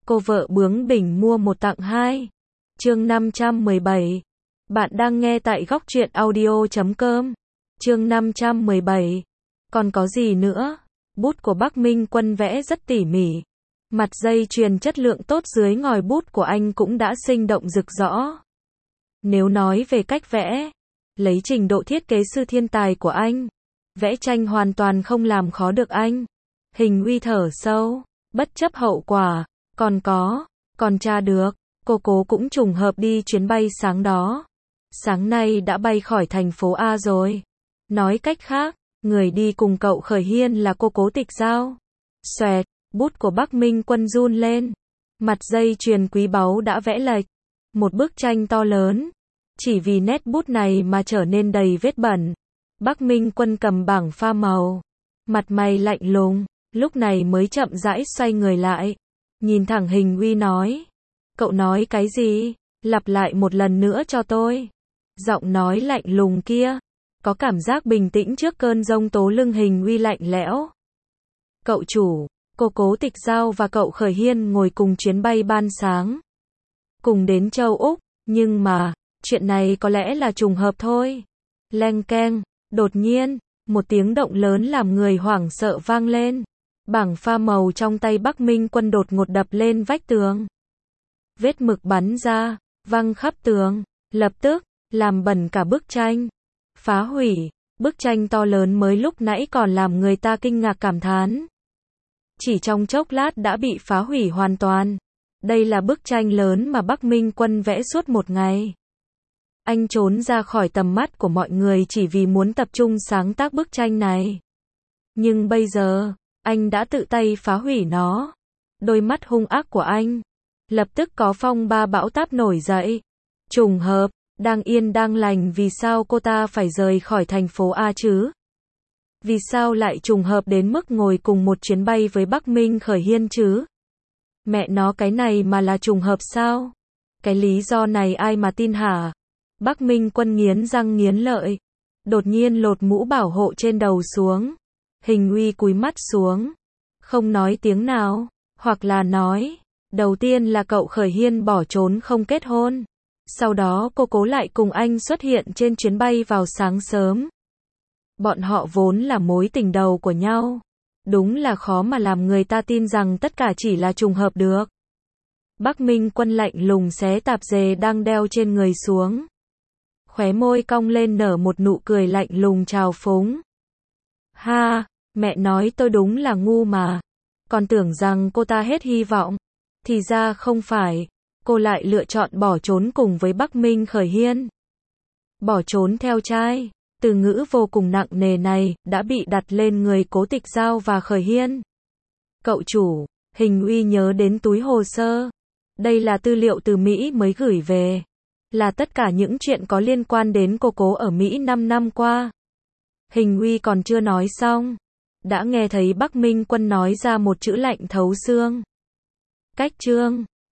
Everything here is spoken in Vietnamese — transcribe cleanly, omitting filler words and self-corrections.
Cô vợ bướng bỉnh mua một tặng hai. Chương 517. Bạn đang nghe tại góc truyện audio.com. Chương 517. Còn có gì nữa? Bút của Bắc Minh Quân vẽ rất tỉ mỉ. Mặt dây chuyền chất lượng tốt dưới ngòi bút của anh cũng đã sinh động rực rõ. Nếu nói về cách vẽ, lấy trình độ thiết kế sư thiên tài của anh, vẽ tranh hoàn toàn không làm khó được anh. Hình Uy thở sâu, bất chấp hậu quả, còn tra được, cô cố cũng trùng hợp đi chuyến bay sáng đó. Sáng nay đã bay khỏi thành phố A rồi. Nói cách khác, người đi cùng cậu Khởi Hiên là cô Cố Tịch Giao. Xoẹt, bút của Bắc Minh Quân run lên. Mặt dây chuyền quý báu đã vẽ lệch. Một bức tranh to lớn. Chỉ vì nét bút này mà trở nên đầy vết bẩn. Bắc Minh Quân cầm bảng pha màu. Mặt mày lạnh lùng, lúc này mới chậm rãi xoay người lại. Nhìn thẳng Hình Uy nói. Cậu nói cái gì? Lặp lại một lần nữa cho tôi. Giọng nói lạnh lùng kia, có cảm giác bình tĩnh trước cơn giông tố. Lưng Hình Uy lạnh lẽo. Cậu chủ, cô Cố Tịch Giao và cậu Khởi Hiên ngồi cùng chuyến bay ban sáng. Cùng đến châu Úc, nhưng mà, chuyện này có lẽ là trùng hợp thôi. Leng keng, đột nhiên, một tiếng động lớn làm người hoảng sợ vang lên. Bảng pha màu trong tay Bắc Minh Quân đột ngột đập lên vách tường. Vết mực bắn ra, văng khắp tường, lập tức, làm bẩn cả bức tranh. Phá hủy, bức tranh to lớn mới lúc nãy còn làm người ta kinh ngạc cảm thán. Chỉ trong chốc lát đã bị phá hủy hoàn toàn. Đây là bức tranh lớn mà Bắc Minh Quân vẽ suốt một ngày. Anh trốn ra khỏi tầm mắt của mọi người chỉ vì muốn tập trung sáng tác bức tranh này. Nhưng bây giờ, anh đã tự tay phá hủy nó. Đôi mắt hung ác của anh lập tức có phong ba bão táp nổi dậy. Trùng hợp, đang yên đang lành, vì sao cô ta phải rời khỏi thành phố A chứ? Vì sao lại trùng hợp đến mức ngồi cùng một chuyến bay với Bắc Minh Khởi Hiên chứ? Mẹ nó, cái này mà là trùng hợp sao? Cái lý do này ai mà tin hả? Bắc Minh Quân nghiến răng nghiến lợi, đột nhiên lột mũ bảo hộ trên đầu xuống. Hình Uy cúi mắt xuống, không nói tiếng nào, hoặc là nói, đầu tiên là cậu Khởi Hiên bỏ trốn không kết hôn. Sau đó cô Cố lại cùng anh xuất hiện trên chuyến bay vào sáng sớm. Bọn họ vốn là mối tình đầu của nhau. Đúng là khó mà làm người ta tin rằng tất cả chỉ là trùng hợp được. Bắc Minh Quân lạnh lùng xé tạp dề đang đeo trên người xuống. Khóe môi cong lên nở một nụ cười lạnh lùng trào phúng. Ha, mẹ nói tôi đúng là ngu mà. Còn tưởng rằng cô ta hết hy vọng. Thì ra không phải. Cô lại lựa chọn bỏ trốn cùng với Bắc Minh Khởi Hiên. Bỏ trốn theo trai. Từ ngữ vô cùng nặng nề này đã bị đặt lên người Cố Tịch Giao và Khởi Hiên. Cậu chủ, Hình Uy nhớ đến túi hồ sơ. Đây là tư liệu từ Mỹ mới gửi về. Là tất cả những chuyện có liên quan đến cô Cố ở Mỹ 5 năm qua. Hình Uy còn chưa nói xong, đã nghe thấy Bắc Minh Quân nói ra một chữ lạnh thấu xương. Cách chương